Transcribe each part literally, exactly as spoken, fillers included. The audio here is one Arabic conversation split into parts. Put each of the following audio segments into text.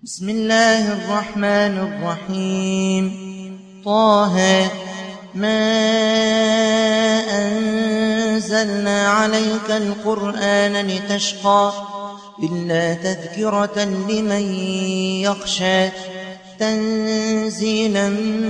بسم الله الرحمن الرحيم. طه ما أنزلنا عليك القرآن لتشقى إلا تذكرة لمن يخشى تنزيلا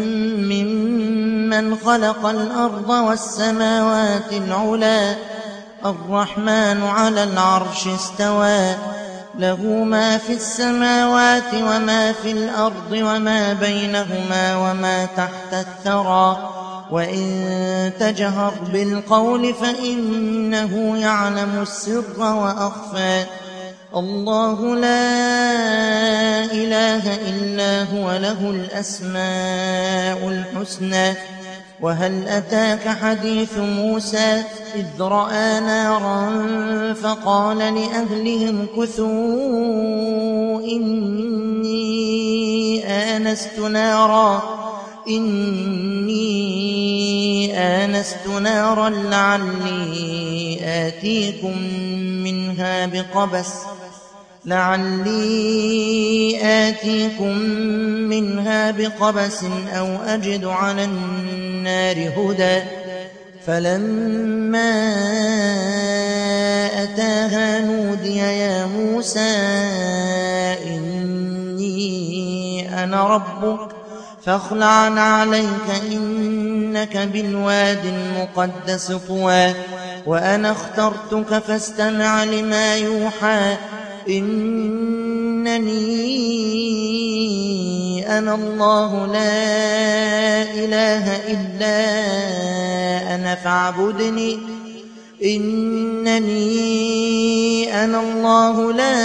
ممن خلق الأرض والسماوات العلى الرحمن على العرش استوى له ما في السماوات وما في الأرض وما بينهما وما تحت الثرى وإن تجهر بالقول فإنه يعلم السر وأخفى الله لا إله إلا هو له الأسماء الحسنى وهل أتاك حديث موسى إذ رأى نارا فقال لأهلهم كثوا إني آنست نارا إني آنست نارا لعلي آتيكم منها بقبس لعلي آتيكم منها بقبس أو أجد على النار هدى فلما أتاها نودي يا موسى إني أنا ربك فاخلع عليك إنك بالواد المقدس طوى وأنا اخترتك فاستمع لما يوحى إنني أنا الله لا إله إلا أنا فاعبدني إنني أنا الله لا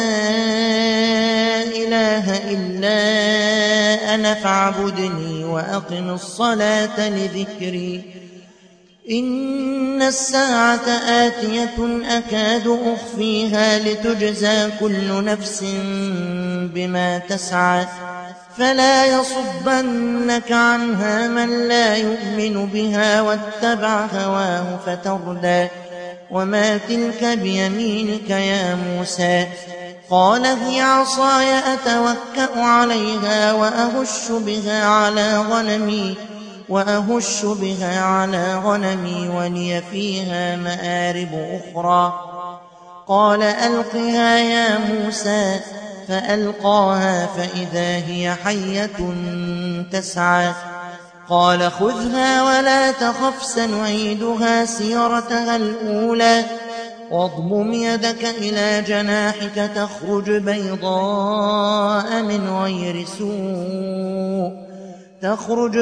إله إلا أنا فاعبدني وأقم الصلاة لذكري إن الساعة آتية أكاد أخفيها لتجزى كل نفس بما تسعى فلا يصدنك عنها من لا يؤمن بها واتبع هواه فتردى وما تلك بيمينك يا موسى قال هي عصاي أتوكأ عليها وأهش بها على غنمي وأهش بها على غنمي ولي فيها مآرب أخرى قال ألقها يا موسى فألقاها فإذا هي حية تسعى قال خذها ولا تخف سنعيدها سيرتها الأولى واضمم يدك إلى جناحك تخرج بيضاء من غير سوء تخرج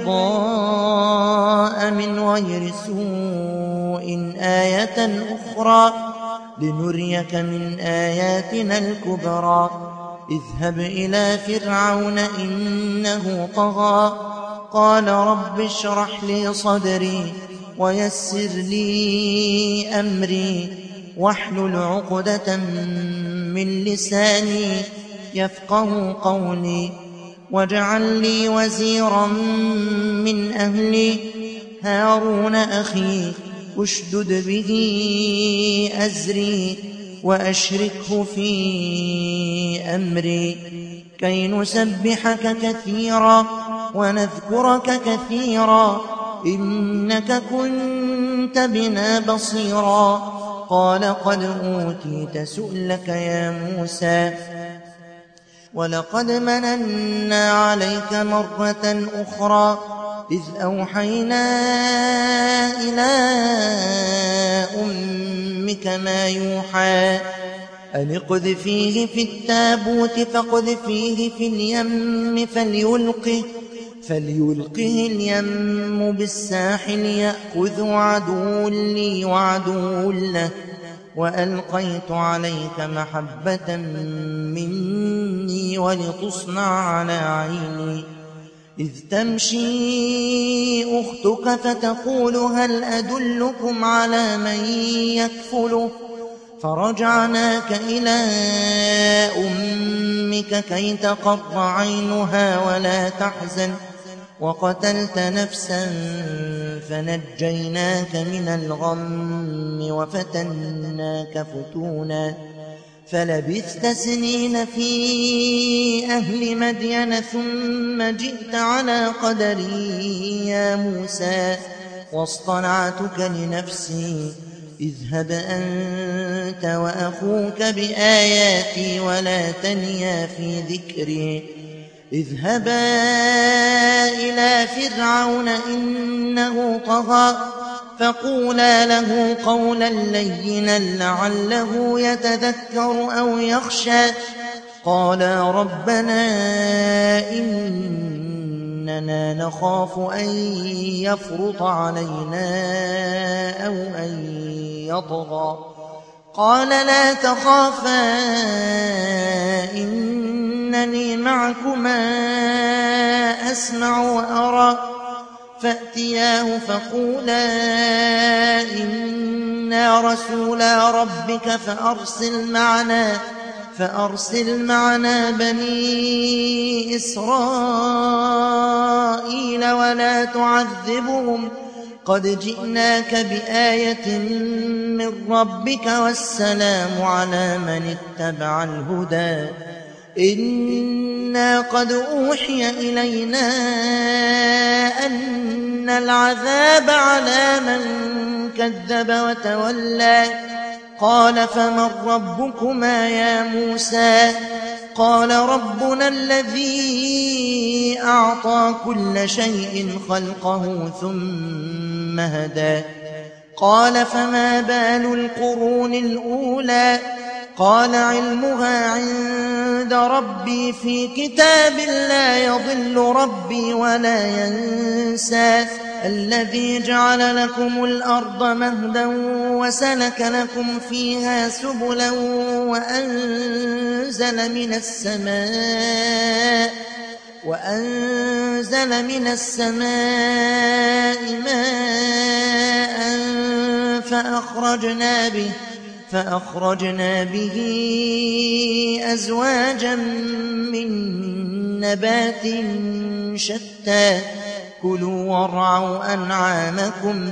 بيضاء من غير سوء آية أخرى لنريك من آياتنا الكبرى اذهب إلى فرعون إنه طغى قال رب اشرح لي صدري ويسر لي أمري واحلل عقدة من لساني يفقه قولي واجعل لي وزيرا من أهلي هارون أخي اشدد به أزري وأشركه في أمري كي نسبحك كثيرا ونذكرك كثيرا إنك كنت بنا بصيرا قال قد أوتيت سؤلك يا موسى ولقد مننا عليك مرة أخرى إذ أوحينا إلى أمك ما يوحى أن اقذفيه في التابوت فاقذفيه في اليم فليلقه فليلقه اليم بالساحل يأخذ عدو لي وعدو له وألقيت عليك محبة مني ولتصنع على عيني إذ تمشي أختك فتقول هل أدلكم على من يكفله فرجعناك إلى أمك كي تقر عينها ولا تحزن وقتلت نفسا فنجيناك من الغم وفتناك فتونا فلبثت سنين في أهل مدين ثم جئت على قدري يا موسى واصطنعتك لنفسي اذهب أنت وأخوك بآياتي ولا تنيا في ذكري اذهبا إلى فرعون إنه طغى فقولا له قولا لينا لعله يتذكر أو يخشى قالا ربنا إننا نخاف أن يفرط علينا أو أن يطغى قال لا تخافا إنني معكما أسمع وأرى فأتياه فقولا إنا رسولا ربك فأرسل معنا فأرسل معنا بني إسرائيل ولا تعذبهم قد جئناك بآية من ربك والسلام على من اتبع الهدى إنا قد أوحي إلينا أن العذاب على من كذب وتولى قال فمن ربكما يا موسى قال ربنا الذي أعطى كل شيء خلقه ثم هدى قال فما بال القرون الأولى قال علمها عند ربي في كتاب لا يضل ربي ولا ينسى الذي جعل لكم الأرض مهدا وسلك لكم فيها سبلا وأنزل من السماء وأنزل من السماء ماء فأخرجنا به فأخرجنا به أزواجا من نبات شتى كلوا وارعوا أنعامكم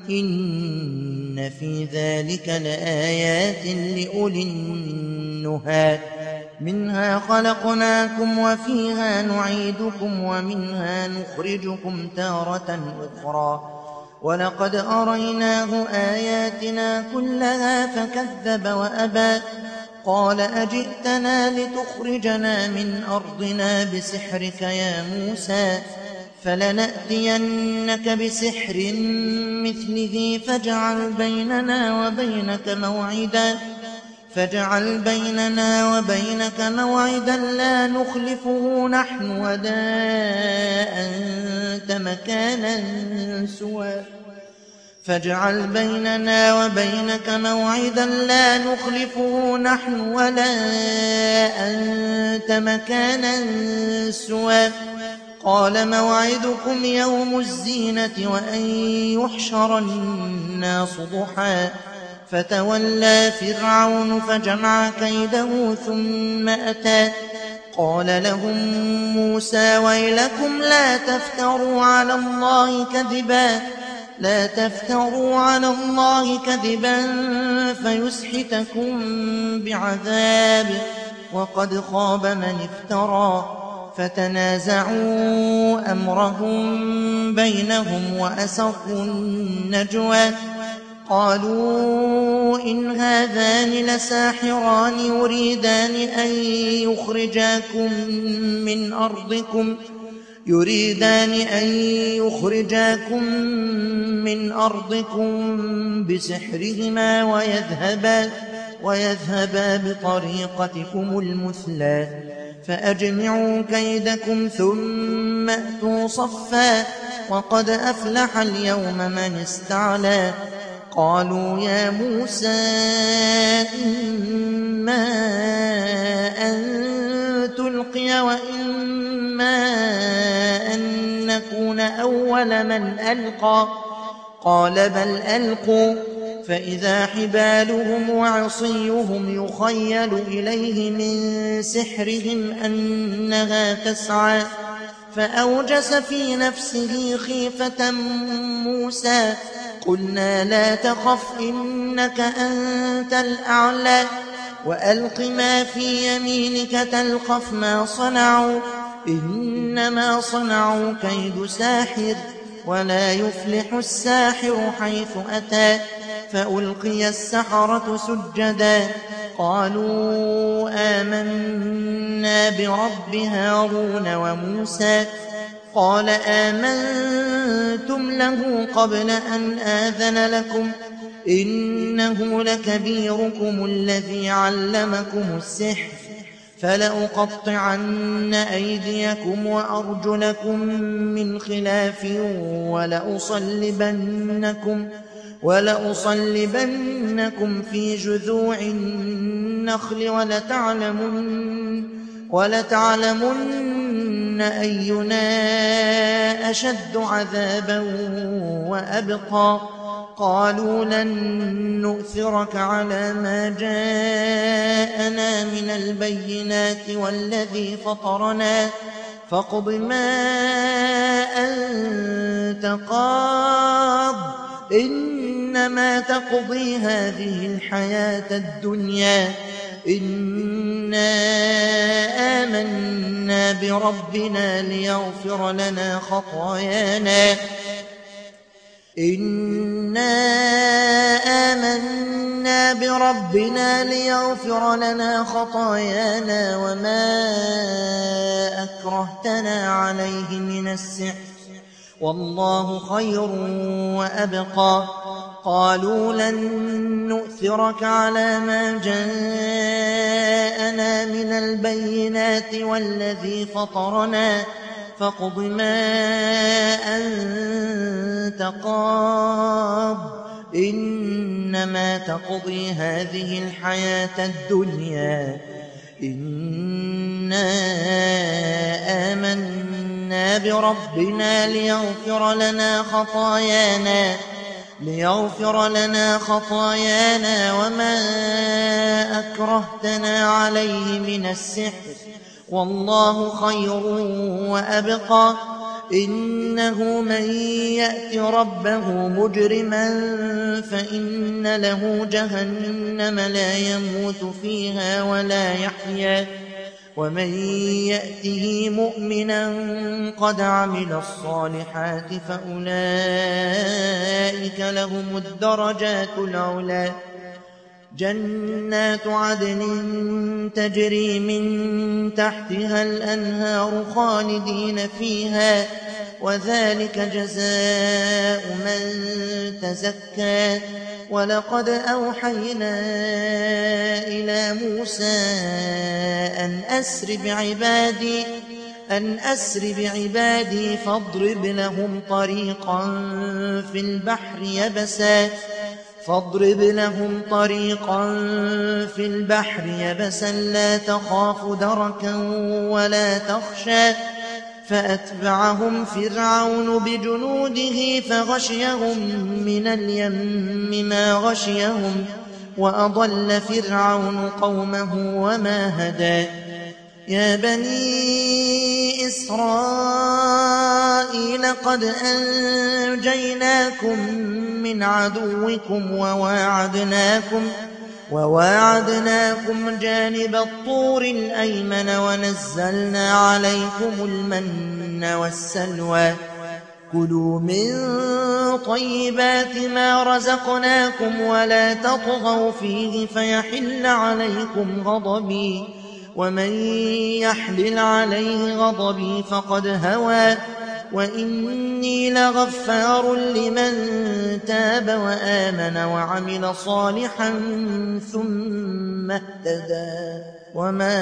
إن في ذلك لآيات لأولي النهى منها خلقناكم وفيها نعيدكم ومنها نخرجكم تارة أخرى ولقد أريناه آياتنا كلها فكذب وأبى قال أجئتنا لتخرجنا من أرضنا بسحرك يا موسى فلنأتينك بسحر مثله فاجعل بيننا وبينك موعدا فاجعل بيننا وبينك موعدا لا نخلفه نحن ولا أنت مكانا سوى فاجعل بيننا وبينك موعدا لا نخلفه نحن ولا أنت مكانا سوى قال موعدكم يوم الزينة وأن يحشر الناس ضحى فتولى فرعون فجمع كيده ثم أتى قال لهم موسى ويلكم لا تفتروا على الله كذبا لا تفتروا على الله كذبا فيسحتكم بعذاب وقد خاب من افترى فتنازعوا أمرهم بينهم وأسروا النجوى قالوا إن هذان لساحران يريدان أن يخرجاكم من أرضكم يريدان أن يخرجاكم من أرضكم بسحرهما ويذهبا ويذهبا بطريقتكم المثلى فأجمعوا كيدكم ثم أتوا صفا وقد أفلح اليوم من استعلى قالوا يا موسى إما أن تلقي وإما أن نكون أول من ألقى قال بل ألقوا فإذا حبالهم وعصيهم يخيل إليه من سحرهم أنها تسعى فأوجس في نفسه خيفة موسى قلنا لا تخف إنك أنت الأعلى وألق ما في يمينك تلقف ما صنعوا إنما صنعوا كيد ساحر ولا يفلح الساحر حيث أتى فألقي السحرة سجدا قالوا آمنا برب هارون وموسى قال آمنتم له قبل أن آذن لكم إنه لكبيركم الذي علمكم السحر فلأقطعن أيديكم وأرجلكم من خلاف ولأصلبنكم, ولأصلبنكم في جذوع النخل ولتعلمن, ولتعلمن أينا أشد عذابا وأبقى قالوا لن نؤثرك على ما جاءنا من البينات والذي فطرنا فاقض ما أنت قاض إنما تقضي هذه الحياة الدنيا إنا آمنا بربنا ليغفر لنا خطايانا إنا آمنا بربنا ليغفر لنا خطايانا وما أكرهتنا عليه من السحر والله خير وأبقى قالوا لن نؤثرك على ما جاءنا من البينات والذي فطرنا فاقض ما أنت قاض إنما تقضي هذه الحياة الدنيا إنا آمنا بربنا ليغفر لنا خطايانا ليغفر لنا خطايانا وما أكرهتنا عليه من السحر والله خير وأبقى إنه من يأت ربه مجرما فإن له جهنم لا يموت فيها ولا يحيا ومن يأته مؤمنا قد عمل الصالحات فأولئك لهم الدرجات العلى جنات عدن تجري من تحتها الأنهار خالدين فيها وذلك جزاء من تزكى ولقد أوحينا إلى موسى أن أسر بعبادي أن أسر بعبادي فاضرب لهم طريقا في البحر يبسا فاضرب لهم طريقا في البحر يبسا لا تخاف دركا ولا تخشى فأتبعهم فرعون بجنوده فغشيهم من اليم ما غشيهم وأضل فرعون قومه وما هدى يا بني إسرائيل قد أنجيناكم من عدوكم وواعدناكم وواعدناكم جانب الطور الأيمن ونزلنا عليكم المن والسلوى كلوا من طيبات ما رزقناكم ولا تطغوا فيه فيحل عليكم غضبي ومن يحلل عليه غضبي فقد هوى وإني لغفار لمن تاب وآمن وعمل صالحا ثم اهتدى وما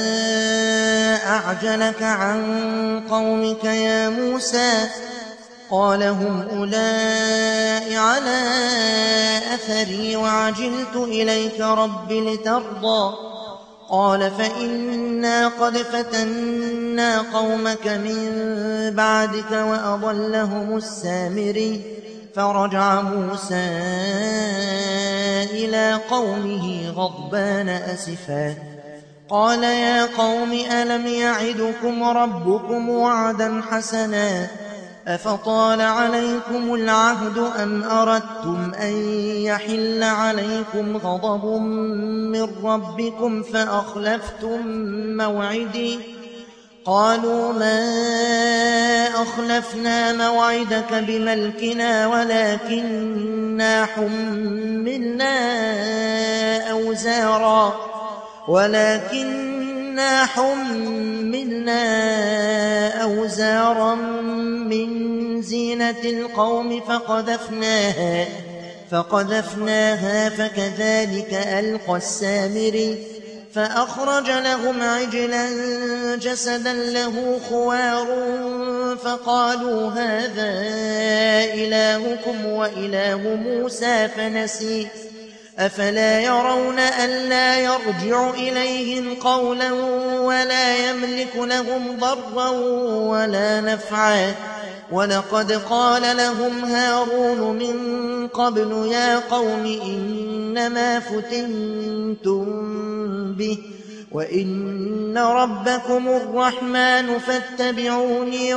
أعجلك عن قومك يا موسى قال هم أولئك على أثري وعجلت إليك رب لترضى قال فإنا قد فتنا قومك من بعدك وأضلهم السامري فرجع موسى إلى قومه غضبان أسفا قال يا قوم ألم يعدكم ربكم وعدا حسنا أفطال عليكم العهد أم أردتم أن يحل عليكم غضب من ربكم فأخلفتم موعدي قالوا ما أخلفنا موعدك بملكنا ولكننا حملنا أوزارا ولكننا حملنا أوزارا من زينة القوم فقذفناها فقذفناها فكذلك ألقى السامري فأخرج لهم عجلا جسدا له خوار فقالوا هذا إلهكم وإله موسى فنسي أفلا يرون ألا يرجع إليهم قولا ولا يملك لهم ضرا ولا نفعا ولقد قال لهم هارون من قبل يا قوم إنما فتنتم به وإن ربكم الرحمن فاتبعوني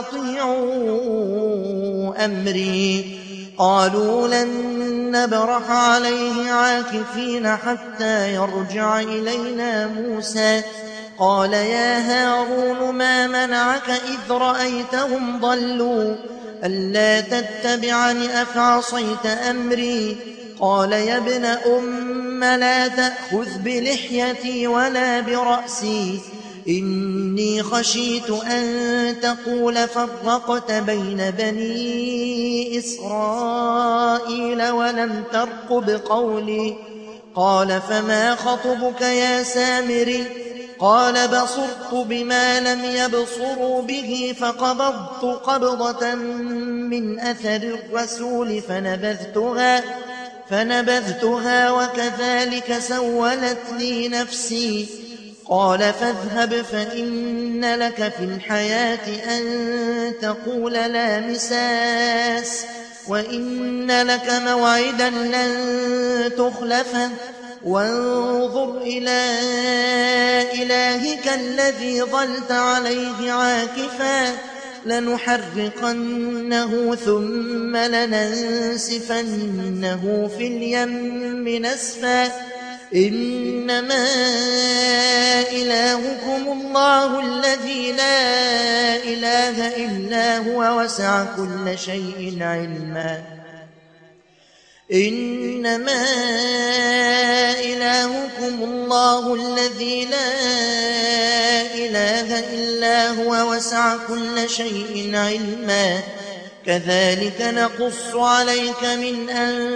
وأطيعوا أمري قالوا لن نبرح عليه عاكفين حتى يرجع إلينا موسى قال يا هارون ما منعك إذ رأيتهم ضلوا ألا تتبعني أفعصيت أمري قال يا ابن أم لا تأخذ بلحيتي ولا برأسي إني خشيت أن تقول فرقت بين بني إسرائيل ولم ترقب قولي قال فما خطبك يا سامري قال بصرت بما لم يبصروا به فقبضت قبضة من أثر الرسول فنبذتها فنبذتها وكذلك سولت لي نفسي قال فاذهب فإن لك في الحياة أن تقول لا مساس وإن لك موعدا لن تخلفه وانظر إلى إلهك الذي ظلت عليه عاكفا لنحرقنه ثم لننسفنه في اليم نسفا إنما إلهكم الله الذي لا إله إلا هو وسع كل شيء علما إنما إلهكم الله الذي لا إله إلا هو وسع كل شيء علما كذلك نقص عليك من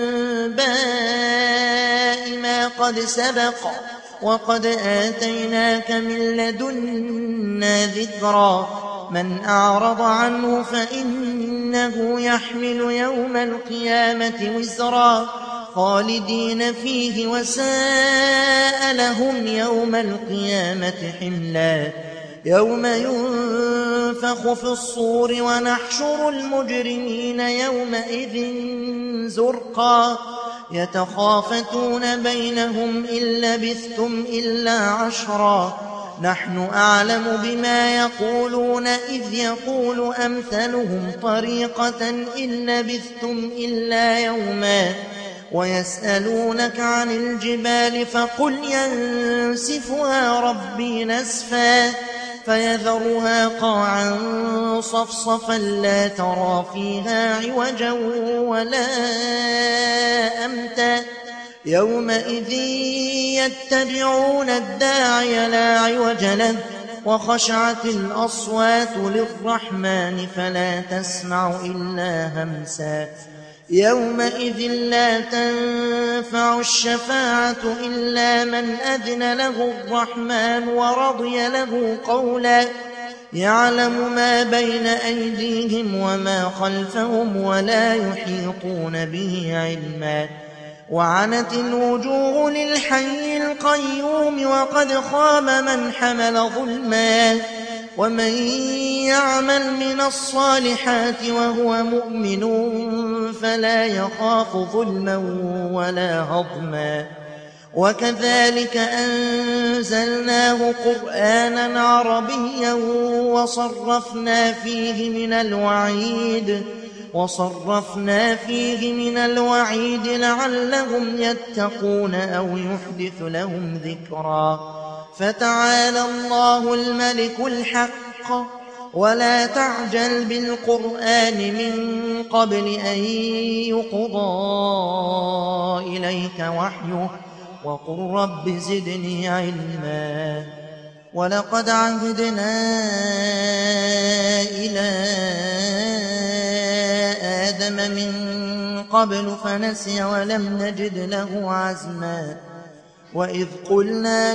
أنباء ما قد سبق وقد آتيناك من لدنا ذكرا من أعرض عنه فإنه يحمل يوم القيامة وزرا خالدين فيه وساء لهم يوم القيامة حملا يوم ينفخ في الصور ونحشر المجرمين يومئذ زرقا يتخافتون بينهم إن لبثتم إلا عشرا نحن أعلم بما يقولون إذ يقول أمثلهم طريقة إن لبثتم إلا يوما ويسألونك عن الجبال فقل ينسفها ربي نسفا فيذرها قاعا صفصفا لا ترى فيها عوجا ولا أمتا يومئذ يتبعون الداعي لا عوج له وخشعت الأصوات للرحمن فلا تسمع إلا همسا يومئذ لا تنفع الشفاعة إلا من أذن له الرحمن ورضي له قولا يعلم ما بين أيديهم وما خلفهم ولا يحيطون به علما وعنت الوجوه للحي القيوم وقد خاب من حمل ظلما ومن يعمل من الصالحات وهو مؤمن فلا يخاف ظلما ولا هضما وكذلك أنزلناه قرآنا عربيا وصرفنا فيه من الوعيد وصرفنا فيه من الوعيد لعلهم يتقون أو يحدث لهم ذكرا. فتعالى الله الملك الحق ولا تعجل بالقرآن من قبل أن يقضى إليك وحيه وقل رب زدني علما. ولقد عهدنا إلى آدم من قبل فنسي ولم نجد له عزما. وإذ قلنا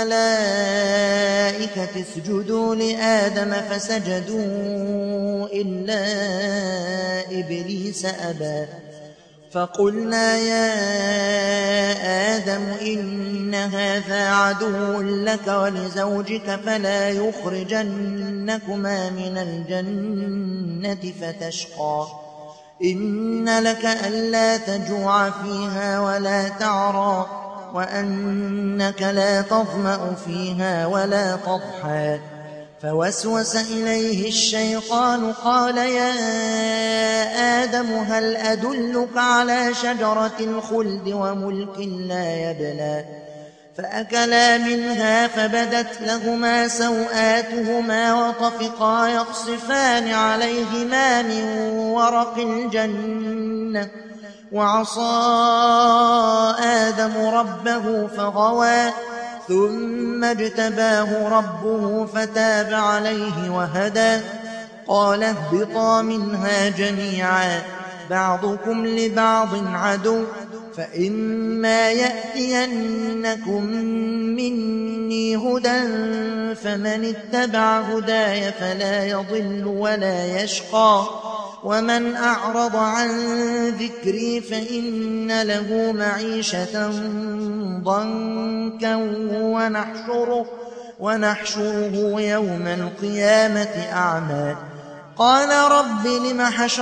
للملائكة اسجدوا لآدم فسجدوا إلا إبليس أبى فقلنا يا آدم إن هذا عدو لك ولزوجك فلا يخرجنكما من الجنة فتشقى. إن لك ألا تجوع فيها ولا تعرى وأنك لا تظمأ فيها ولا تضحى. فوسوس إليه الشيطان قال يا آدم هل أدلك على شجرة الخلد وملك لا يبلى. فأكلا منها فبدت لهما سوآتهما وطفقا يخصفان عليهما من ورق الجنة وعصى آدم ربه فغوى ثم اجتباه ربه فتاب عليه وهدى. قال اهبطا منها جميعا بعضكم لبعض عدو فإما يأتينكم مني هدى فمن اتبع هداي فلا يضل ولا يشقى ومن أعرض عن ذكري فإن له معيشة ضنكا ونحشره, ونحشره يوم القيامة أعمى. قال رب لم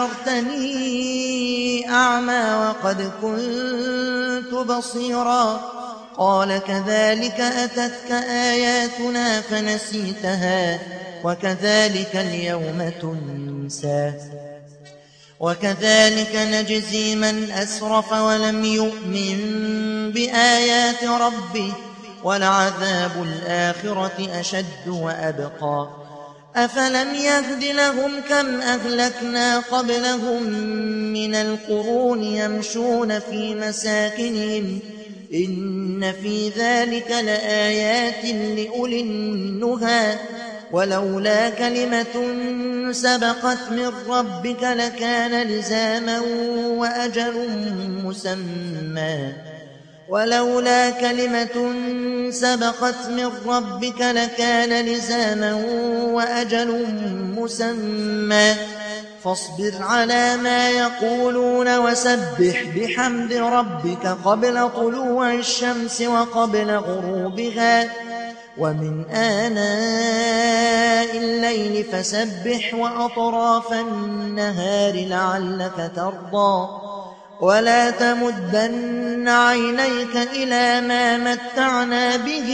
حشرتني أعمى وقد كنت بصيرا. قال كذلك أتتك آياتنا فنسيتها وكذلك اليوم تنسى. وكذلك نجزي من أسرف ولم يؤمن بآيات ربه ولعذاب الآخرة أشد وأبقى. أفلم يهد لهم كم أهلكنا قبلهم من القرون يمشون في مساكنهم إن في ذلك لآيات لأولي النهى. ولولا كلمة سبقت من ربك لكان لزاما وأجل مسمى ولولا كلمة سبقت من ربك لكان لزاما وأجل مسمى. فاصبر على ما يقولون وسبح بحمد ربك قبل طلوع الشمس وقبل غروبها ومن آناء الليل فسبح وأطراف النهار لعلك ترضى. ولا تمدن عينيك إلى ما متعنا به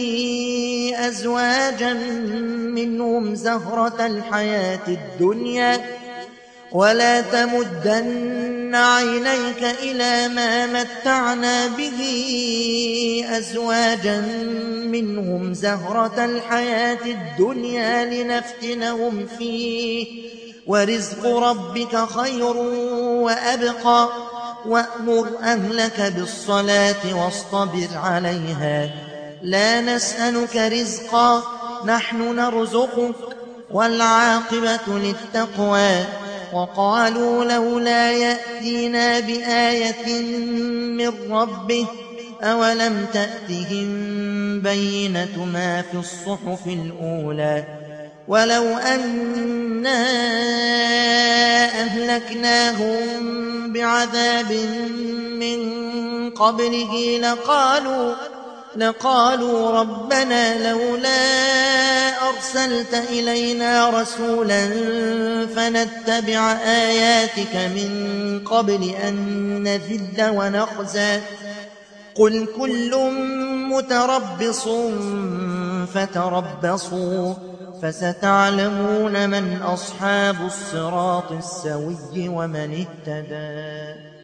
أزواجا منهم زهرة الحياة الدنيا ولا تمدن عينيك إلى ما متعنا به أزواجا منهم زهرة الحياة الدنيا لنفتنهم فيه ورزق ربك خير وأبقى. وأمر أهلك بالصلاة واصطبر عليها لا نسألك رزقا نحن نرزقك والعاقبة للتقوى. وقالوا لولا يأتينا بآية من ربه أولم تأتهم بينة ما في الصحف الأولى ولو أنا أهلكناهم بعذاب من قبله لقالوا, لقالوا ربنا لولا أرسلت إلينا رسولا فنتبع آياتك من قبل أن نذل ونخزى قل كل متربص فتربصوا فستعلمون من أصحاب الصراط السوي ومن اهتدى